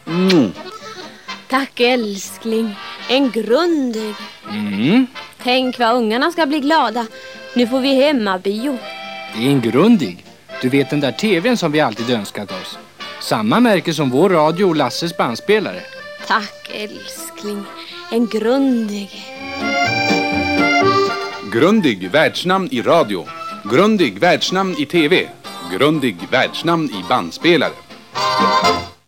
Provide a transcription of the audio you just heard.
Tack älskling. En Grundig. Mm. Tänk vad ungarna ska bli glada. Nu får vi hemmabio. Det är en Grundig. Du vet den där tvn som vi alltid önskat oss. Samma märke som vår radio och Lasses bandspelare. Tack älskling. En Grundig. Grundig världsnamn i radio. Grundig världsnamn i tv. Grundig världsnamn i bandspelare.